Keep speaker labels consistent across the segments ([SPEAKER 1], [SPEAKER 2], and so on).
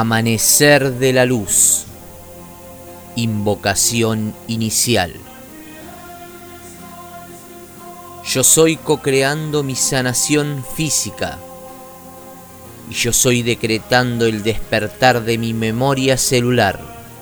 [SPEAKER 1] Amanecer de la luz. Invocación inicial. Yo soy co-creando mi sanación física y yo soy decretando el despertar de mi memoria celular.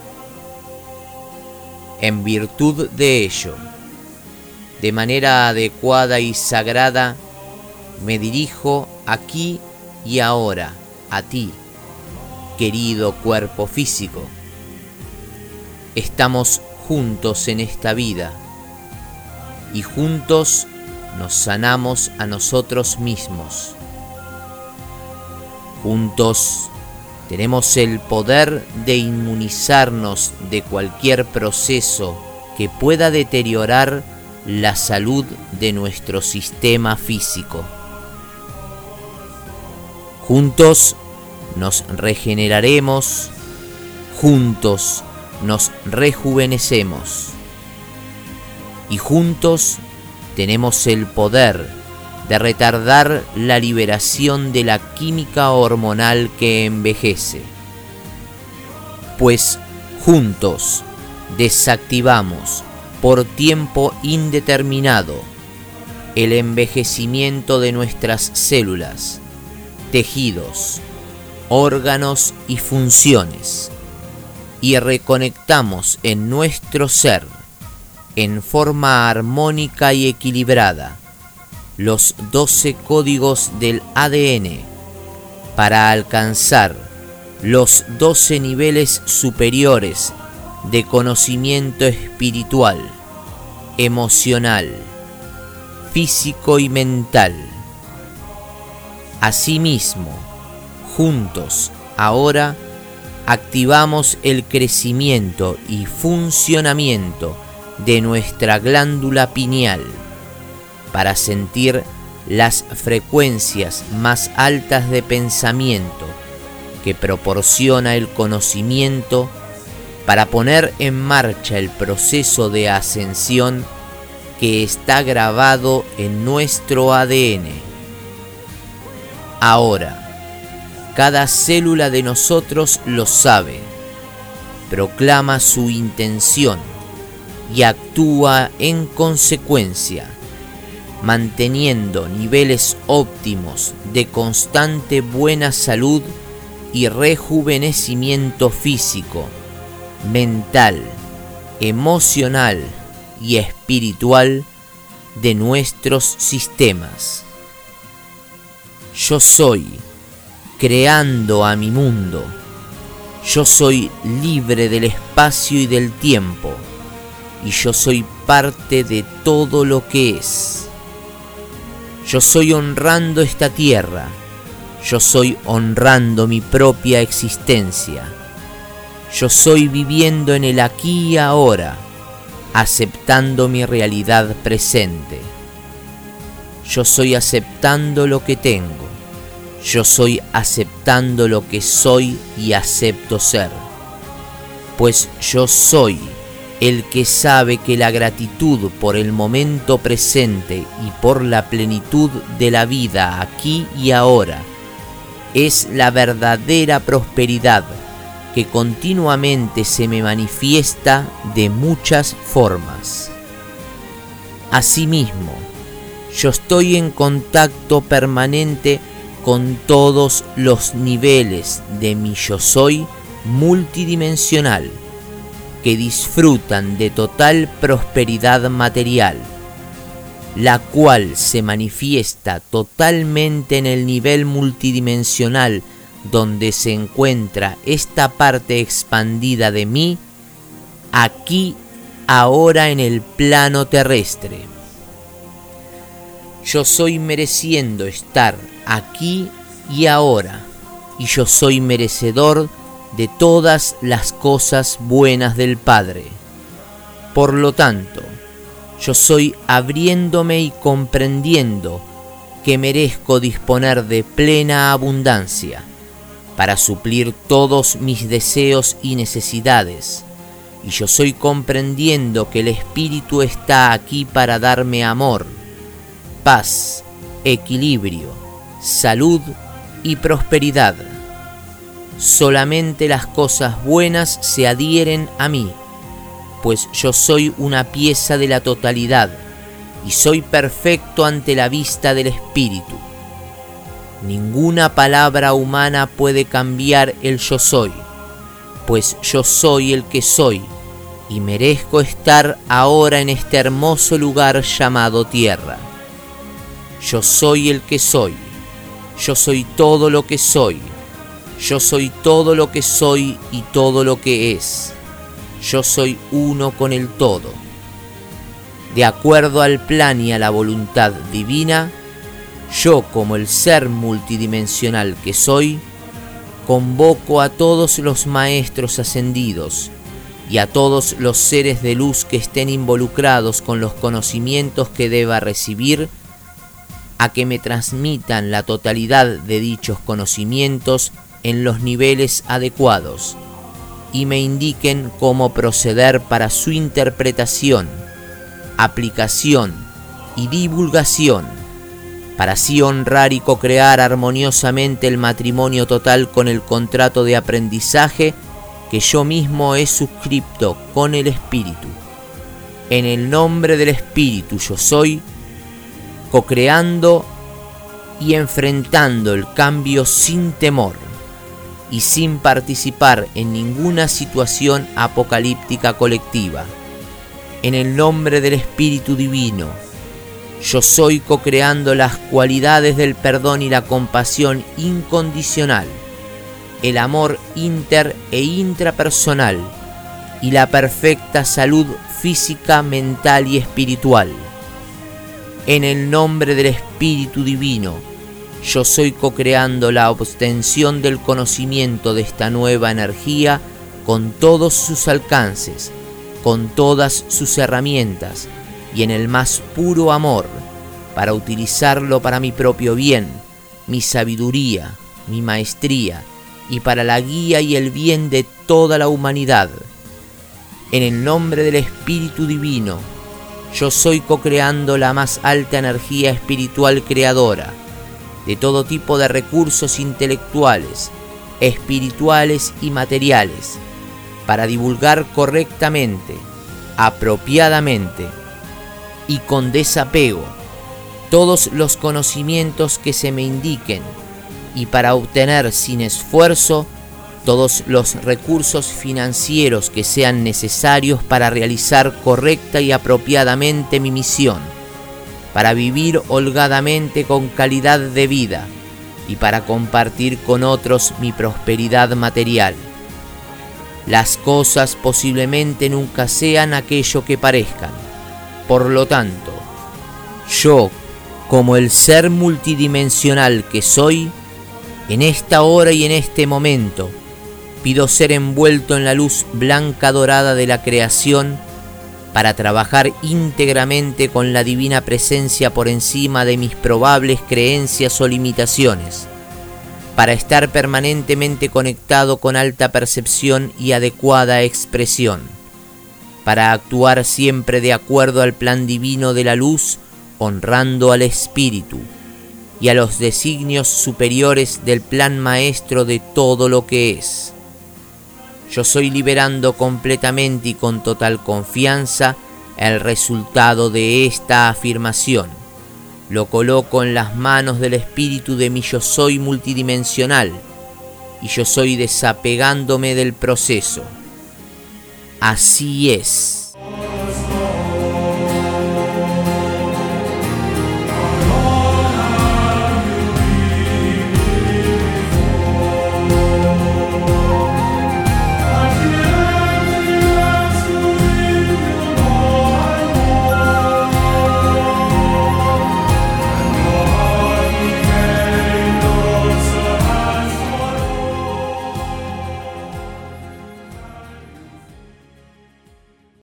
[SPEAKER 1] En virtud de ello, de manera adecuada y sagrada, me dirijo aquí y ahora a ti, querido cuerpo físico. Estamos juntos en esta vida y juntos nos sanamos a nosotros mismos. Juntos tenemos el poder de inmunizarnos de cualquier proceso que pueda deteriorar la salud de nuestro sistema físico. Juntos nos regeneraremos, juntos nos rejuvenecemos y juntos tenemos el poder de retardar la liberación de la química hormonal que envejece, pues juntos desactivamos por tiempo indeterminado el envejecimiento de nuestras células, tejidos, órganos y funciones, y reconectamos en nuestro ser, en forma armónica y equilibrada, los 12 códigos del ADN para alcanzar los 12 niveles superiores de conocimiento espiritual, emocional, físico y mental. Asimismo, juntos ahora activamos el crecimiento y funcionamiento de nuestra glándula pineal para sentir las frecuencias más altas de pensamiento que proporciona el conocimiento para poner en marcha el proceso de ascensión que está grabado en nuestro ADN. Ahora, cada célula de nosotros lo sabe, proclama su intención y actúa en consecuencia, manteniendo niveles óptimos de constante buena salud y rejuvenecimiento físico, mental, emocional y espiritual de nuestros sistemas. Yo soy creando a mi mundo. Yo soy libre del espacio y del tiempo, y yo soy parte de todo lo que es. Yo soy honrando esta tierra. Yo soy honrando mi propia existencia. Yo soy viviendo en el aquí y ahora, aceptando mi realidad presente. Yo soy aceptando lo que tengo. Yo soy aceptando lo que soy y acepto ser. Pues yo soy el que sabe que la gratitud por el momento presente y por la plenitud de la vida aquí y ahora es la verdadera prosperidad que continuamente se me manifiesta de muchas formas. Asimismo, yo estoy en contacto permanente con todos los niveles de mi yo soy multidimensional que disfrutan de total prosperidad material, la cual se manifiesta totalmente en el nivel multidimensional donde se encuentra esta parte expandida de mí, aquí, ahora en el plano terrestre. Yo soy mereciendo estar aquí y ahora, y yo soy merecedor de todas las cosas buenas del Padre. Por lo tanto, yo soy abriéndome y comprendiendo que merezco disponer de plena abundancia para suplir todos mis deseos y necesidades, y yo soy comprendiendo que el Espíritu está aquí para darme amor, paz, equilibrio, salud y prosperidad. solamente las cosas buenas se adhieren a mí, pues yo soy una pieza de la totalidad y soy perfecto ante la vista del Espíritu. Ninguna palabra humana puede cambiar el yo soy, pues yo soy el que soy y merezco estar ahora en este hermoso lugar llamado tierra. Yo soy el que soy, yo soy todo lo que soy, yo soy todo lo que soy y todo lo que es. Yo soy uno con el todo. De acuerdo al plan y a la voluntad divina, yo, como el ser multidimensional que soy, convoco a todos los maestros ascendidos y a todos los seres de luz que estén involucrados con los conocimientos que deba recibir, a que me transmitan la totalidad de dichos conocimientos en los niveles adecuados y me indiquen cómo proceder para su interpretación, aplicación y divulgación, para así honrar y co-crear armoniosamente el matrimonio total con el contrato de aprendizaje que yo mismo he suscrito con el Espíritu. En el nombre del Espíritu yo soy, co-creando y enfrentando el cambio sin temor y sin participar en ninguna situación apocalíptica colectiva. En el nombre del Espíritu Divino, yo soy co-creando las cualidades del perdón y la compasión incondicional, el amor inter e intrapersonal y la perfecta salud física, mental y espiritual. En el nombre del Espíritu Divino, yo soy co-creando la obtención del conocimiento de esta nueva energía con todos sus alcances, con todas sus herramientas y en el más puro amor, para utilizarlo para mi propio bien, mi sabiduría, mi maestría y para la guía y el bien de toda la humanidad. En el nombre del Espíritu Divino, yo soy co-creando la más alta energía espiritual creadora de todo tipo de recursos intelectuales, espirituales y materiales, para divulgar correctamente, apropiadamente y con desapego todos los conocimientos que se me indiquen y para obtener sin esfuerzo todos los recursos financieros que sean necesarios para realizar correcta y apropiadamente mi misión, para vivir holgadamente con calidad de vida y para compartir con otros mi prosperidad material. Las cosas posiblemente nunca sean aquello que parezcan. Por lo tanto, yo, como el ser multidimensional que soy, en esta hora y en este momento, pido ser envuelto en la luz blanca dorada de la creación para trabajar íntegramente con la divina presencia por encima de mis probables creencias o limitaciones, para estar permanentemente conectado con alta percepción y adecuada expresión, para actuar siempre de acuerdo al plan divino de la luz, honrando al Espíritu y a los designios superiores del plan maestro de todo lo que es. Yo soy liberando completamente y con total confianza el resultado de esta afirmación. Lo coloco en las manos del Espíritu de mi yo soy multidimensional y yo soy desapegándome del proceso. Así es.